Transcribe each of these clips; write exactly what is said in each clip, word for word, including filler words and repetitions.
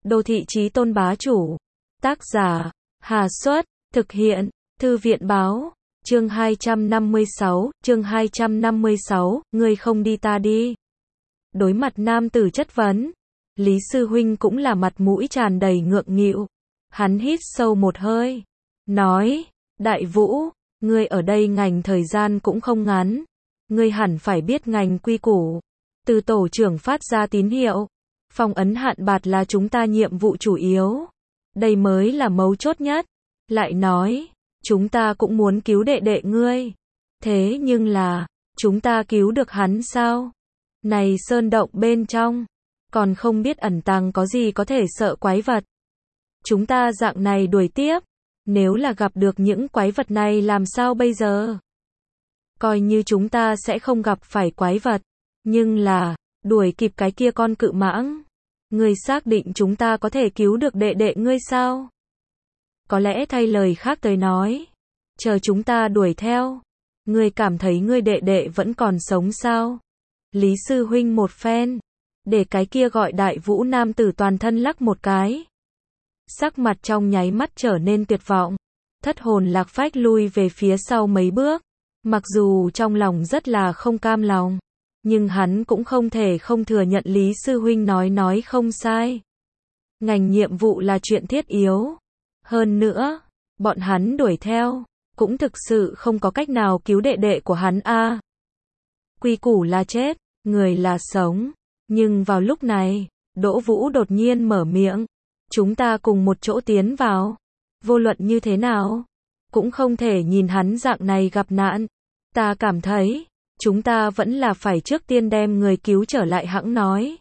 Đô thị chí tôn bá chủ. Tác giả, Hà Xuất, thực hiện, Thư viện Báo. Chương hai trăm năm mươi sáu, chương hai trăm năm mươi sáu, ngươi không đi ta đi. Đối mặt nam tử chất vấn, Lý Sư Huynh cũng là mặt mũi tràn đầy ngượng nghịu. Hắn hít sâu một hơi, nói, Đại Vũ, ngươi ở đây ngành thời gian cũng không ngắn. Ngươi hẳn phải biết ngành quy củ. Từ tổ trưởng phát ra tín hiệu, phong ấn hạn bạt là chúng ta nhiệm vụ chủ yếu. Đây mới là mấu chốt nhất. Lại nói, chúng ta cũng muốn cứu đệ đệ ngươi. Thế nhưng là, chúng ta cứu được hắn sao? Này sơn động bên trong, còn không biết ẩn tàng có gì có thể sợ quái vật. Chúng ta dạng này đuổi tiếp, nếu là gặp được những quái vật này làm sao bây giờ? Coi như chúng ta sẽ không gặp phải quái vật, nhưng là, đuổi kịp cái kia con cự mãng. Ngươi xác định chúng ta có thể cứu được đệ đệ ngươi sao? Có lẽ thay lời khác tới nói, chờ chúng ta đuổi theo, ngươi cảm thấy ngươi đệ đệ vẫn còn sống sao? Lý Sư Huynh một phen, để cái kia gọi Đại Vũ nam tử toàn thân lắc một cái. Sắc mặt trong nháy mắt trở nên tuyệt vọng, thất hồn lạc phách lui về phía sau mấy bước. Mặc dù trong lòng rất là không cam lòng, nhưng hắn cũng không thể không thừa nhận Lý Sư Huynh nói nói không sai. Ngành nhiệm vụ là chuyện thiết yếu. Hơn nữa, bọn hắn đuổi theo, cũng thực sự không có cách nào cứu đệ đệ của hắn a. À, quy củ là chết, người là sống. Nhưng vào lúc này, Đỗ Vũ đột nhiên mở miệng. Chúng ta cùng một chỗ tiến vào. Vô luận như thế nào, cũng không thể nhìn hắn dạng này gặp nạn. Ta cảm thấy, chúng ta vẫn là phải trước tiên đem người cứu trở lại hẵng nói.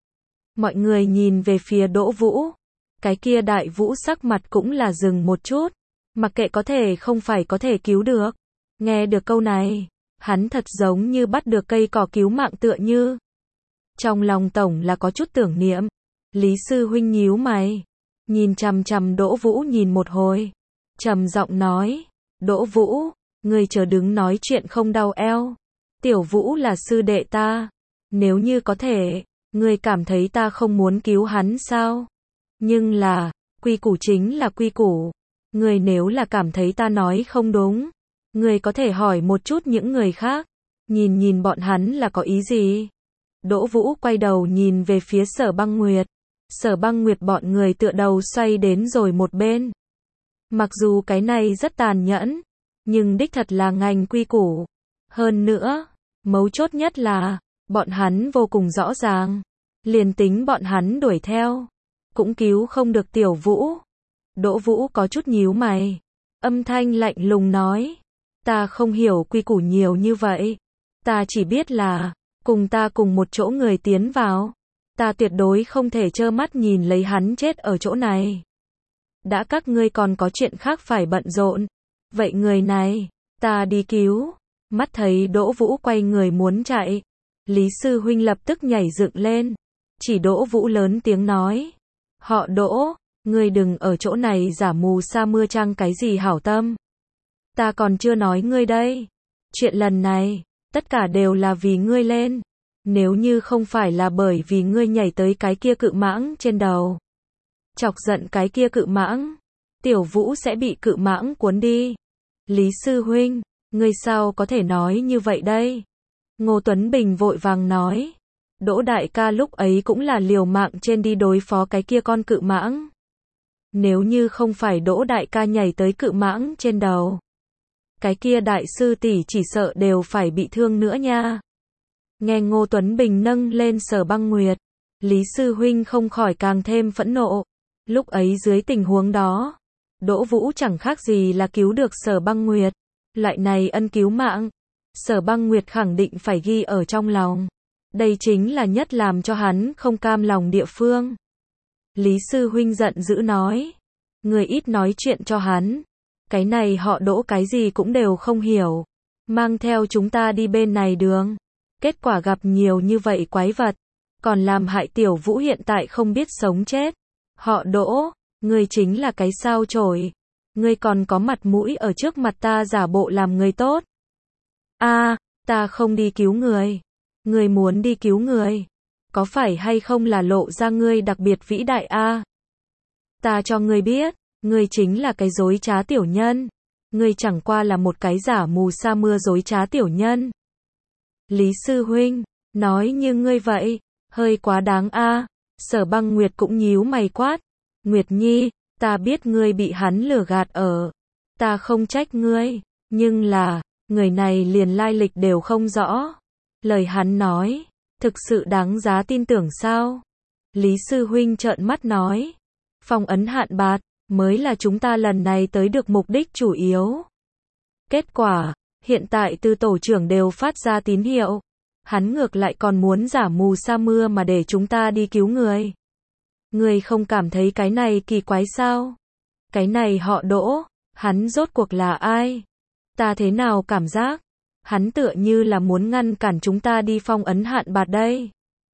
Mọi người nhìn về phía Đỗ Vũ. Cái kia Đại Vũ sắc mặt cũng là dừng một chút. Mặc kệ có thể không phải có thể cứu được. Nghe được câu này, hắn thật giống như bắt được cây cỏ cứu mạng tựa như. Trong lòng tổng là có chút tưởng niệm. Lý Sư Huynh nhíu mày, nhìn chằm chằm Đỗ Vũ nhìn một hồi, trầm giọng nói, Đỗ Vũ, ngươi chờ đứng nói chuyện không đau eo. Tiểu Vũ là sư đệ ta, nếu như có thể, ngươi cảm thấy ta không muốn cứu hắn sao? Nhưng là, quy củ chính là quy củ. Ngươi nếu là cảm thấy ta nói không đúng, ngươi có thể hỏi một chút những người khác, nhìn nhìn bọn hắn là có ý gì. Đỗ Vũ quay đầu nhìn về phía Sở Băng Nguyệt. Sở Băng Nguyệt bọn người tựa đầu xoay đến rồi một bên. Mặc dù cái này rất tàn nhẫn, nhưng đích thật là ngành quy củ. Hơn nữa, mấu chốt nhất là, bọn hắn vô cùng rõ ràng. Liền tính bọn hắn đuổi theo, cũng cứu không được Tiểu Vũ. Đỗ Vũ có chút nhíu mày, âm thanh lạnh lùng nói, ta không hiểu quy củ nhiều như vậy. Ta chỉ biết là, cùng ta cùng một chỗ người tiến vào. Ta tuyệt đối không thể trơ mắt nhìn lấy hắn chết ở chỗ này. Đã các ngươi còn có chuyện khác phải bận rộn. Vậy người này, ta đi cứu. Mắt thấy Đỗ Vũ quay người muốn chạy. Lý Sư Huynh lập tức nhảy dựng lên. Chỉ Đỗ Vũ lớn tiếng nói. Họ Đỗ, ngươi đừng ở chỗ này giả mù sa mưa trăng cái gì hảo tâm. Ta còn chưa nói ngươi đây. Chuyện lần này, tất cả đều là vì ngươi lên. Nếu như không phải là bởi vì ngươi nhảy tới cái kia cự mãng trên đầu, chọc giận cái kia cự mãng, Tiểu Vũ sẽ bị cự mãng cuốn đi. Lý Sư Huynh, ngươi sao có thể nói như vậy đây? Ngô Tuấn Bình vội vàng nói. Đỗ đại ca lúc ấy cũng là liều mạng trên đi đối phó cái kia con cự mãng. Nếu như không phải Đỗ đại ca nhảy tới cự mãng trên đầu, cái kia đại sư tỷ chỉ sợ đều phải bị thương nữa nha. Nghe Ngô Tuấn Bình nâng lên Sở Băng Nguyệt, Lý Sư Huynh không khỏi càng thêm phẫn nộ. Lúc ấy dưới tình huống đó, Đỗ Vũ chẳng khác gì là cứu được Sở Băng Nguyệt. Loại này ân cứu mạng, Sở Băng Nguyệt khẳng định phải ghi ở trong lòng. Đây chính là nhất làm cho hắn không cam lòng địa phương. Lý Sư Huynh giận dữ nói, người ít nói chuyện cho hắn. Cái này họ Đỗ cái gì cũng đều không hiểu. Mang theo chúng ta đi bên này đường. Kết quả gặp nhiều như vậy quái vật, còn làm hại Tiểu Vũ hiện tại không biết sống chết. Họ Đỗ, ngươi chính là cái sao chổi. Ngươi còn có mặt mũi ở trước mặt ta giả bộ làm người tốt. A, à, ta không đi cứu người. Ngươi muốn đi cứu người. Có phải hay không là lộ ra ngươi đặc biệt vĩ đại a? Ta cho ngươi biết, ngươi chính là cái dối trá tiểu nhân. Ngươi chẳng qua là một cái giả mù sa mưa dối trá tiểu nhân. Lý sư huynh, nói như ngươi vậy, hơi quá đáng a. Sở Băng Nguyệt cũng nhíu mày quát. Nguyệt Nhi, ta biết ngươi bị hắn lừa gạt ở. Ta không trách ngươi, nhưng là, người này liền lai lịch đều không rõ. Lời hắn nói, thực sự đáng giá tin tưởng sao? Lý sư huynh trợn mắt nói. Phong ấn hạn bạt, mới là chúng ta lần này tới được mục đích chủ yếu. Kết quả, hiện tại từ tổ trưởng đều phát ra tín hiệu. Hắn ngược lại còn muốn giả mù sa mưa mà để chúng ta đi cứu người. Người không cảm thấy cái này kỳ quái sao? Cái này họ Đỗ, hắn rốt cuộc là ai? Ta thế nào cảm giác? Hắn tựa như là muốn ngăn cản chúng ta đi phong ấn hạn bạt đây.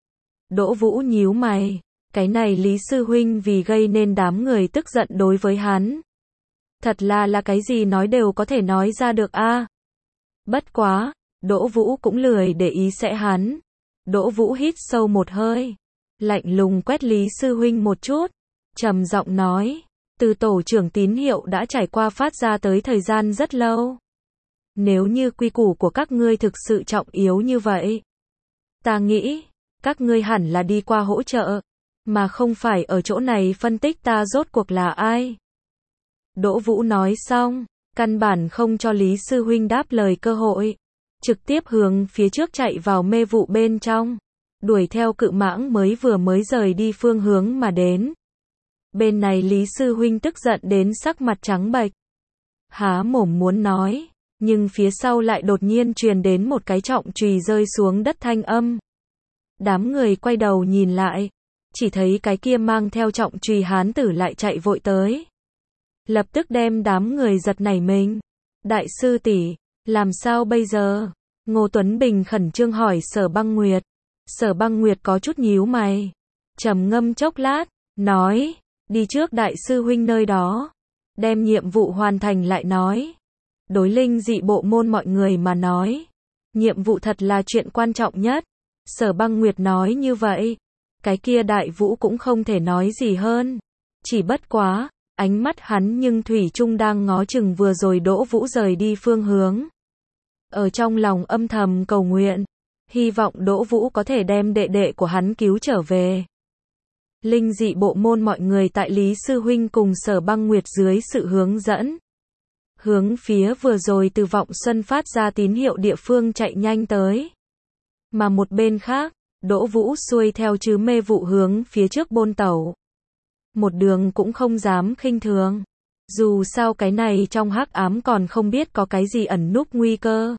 Đỗ Vũ nhíu mày. Cái này Lý sư huynh vì gây nên đám người tức giận đối với hắn. Thật là là cái gì nói đều có thể nói ra được a. Bất quá, Đỗ Vũ cũng lười để ý sẽ hắn. Đỗ Vũ hít sâu một hơi, lạnh lùng quét Lý sư huynh một chút, trầm giọng nói, từ tổ trưởng tín hiệu đã trải qua phát ra tới thời gian rất lâu. Nếu như quy củ của các ngươi thực sự trọng yếu như vậy, ta nghĩ, các ngươi hẳn là đi qua hỗ trợ, mà không phải ở chỗ này phân tích ta rốt cuộc là ai. Đỗ Vũ nói xong, căn bản không cho Lý sư huynh đáp lời cơ hội, trực tiếp hướng phía trước chạy vào mê vụ bên trong, đuổi theo cự mãng mới vừa mới rời đi phương hướng mà đến. Bên này Lý sư huynh tức giận đến sắc mặt trắng bệch, há mồm muốn nói, nhưng phía sau lại đột nhiên truyền đến một cái trọng chùy rơi xuống đất thanh âm. Đám người quay đầu nhìn lại, chỉ thấy cái kia mang theo trọng chùy hán tử lại chạy vội tới. Lập tức đem đám người giật nảy mình. Đại sư tỷ, làm sao bây giờ? Ngô Tuấn Bình khẩn trương hỏi Sở Băng Nguyệt. Sở Băng Nguyệt có chút nhíu mày, trầm ngâm chốc lát, nói, đi trước đại sư huynh nơi đó, đem nhiệm vụ hoàn thành lại nói. Đối linh dị bộ môn mọi người mà nói, nhiệm vụ thật là chuyện quan trọng nhất. Sở Băng Nguyệt nói như vậy, cái kia Đại Vũ cũng không thể nói gì hơn. Chỉ bất quá, ánh mắt hắn nhưng thủy chung đang ngó chừng vừa rồi Đỗ Vũ rời đi phương hướng. Ở trong lòng âm thầm cầu nguyện, hy vọng Đỗ Vũ có thể đem đệ đệ của hắn cứu trở về. Linh dị bộ môn mọi người tại Lý sư huynh cùng Sở Băng Nguyệt dưới sự hướng dẫn, hướng phía vừa rồi từ Vọng Xuân phát ra tín hiệu địa phương chạy nhanh tới. Mà một bên khác, Đỗ Vũ xuôi theo chứ mê vụ hướng phía trước bôn tẩu. Một đường cũng không dám khinh thường. Dù sao cái này trong hắc ám còn không biết có cái gì ẩn núp nguy cơ.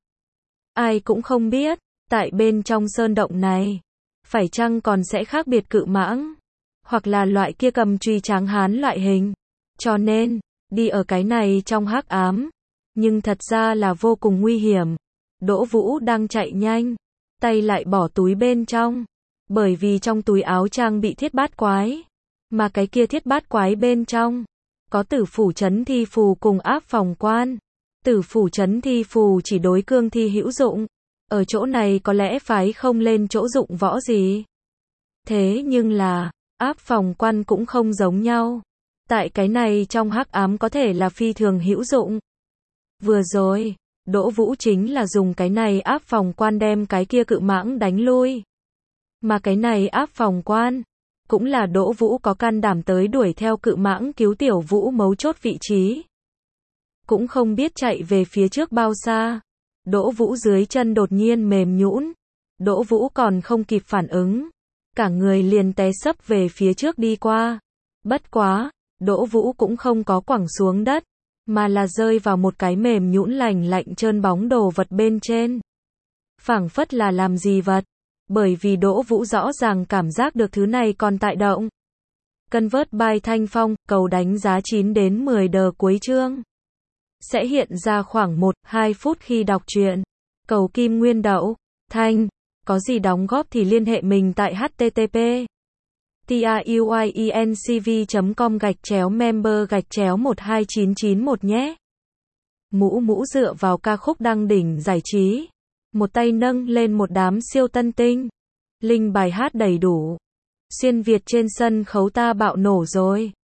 Ai cũng không biết, tại bên trong sơn động này, phải chăng còn sẽ khác biệt cự mãng, hoặc là loại kia cầm truy tráng hán loại hình. Cho nên, đi ở cái này trong hắc ám, nhưng thật ra là vô cùng nguy hiểm. Đỗ Vũ đang chạy nhanh, tay lại bỏ túi bên trong, bởi vì trong túi áo trang bị thiết bát quái, mà cái kia thiết bát quái bên trong có tử phủ chấn thi phù cùng áp phòng quan. Tử phủ chấn thi phù chỉ đối cương thi hữu dụng, ở chỗ này có lẽ phái không lên chỗ dụng võ gì. Thế nhưng là, áp phòng quan cũng không giống nhau. Tại cái này trong hắc ám có thể là phi thường hữu dụng. Vừa rồi, Đỗ Vũ chính là dùng cái này áp phòng quan đem cái kia cự mãng đánh lui. Mà cái này áp phòng quan, cũng là Đỗ Vũ có can đảm tới đuổi theo cự mãng cứu Tiểu Vũ mấu chốt vị trí. Cũng không biết chạy về phía trước bao xa, Đỗ Vũ dưới chân đột nhiên mềm nhũn. Đỗ Vũ còn không kịp phản ứng, cả người liền té sấp về phía trước đi qua. Bất quá, Đỗ Vũ cũng không có quẳng xuống đất, mà là rơi vào một cái mềm nhũn lành lạnh trơn bóng đồ vật bên trên. Phảng phất là làm gì vật, bởi vì Đỗ Vũ rõ ràng cảm giác được thứ này còn tại động. Convert by Thanh Phong, cầu đánh giá chín đến mười đờ cuối chương. Sẽ hiện ra khoảng một đến hai phút khi đọc truyện. Cầu Kim Nguyên Đậu, Thanh, có gì đóng góp thì liên hệ mình tại h t t p truyencv chấm com gạch chéo member gạch chéo một hai chín chín một nhé. Mũ Mũ dựa vào ca khúc đăng đỉnh giải trí, một tay nâng lên một đám siêu tân tinh. Linh bài hát đầy đủ. Xuyên Việt trên sân khấu ta bạo nổ rồi.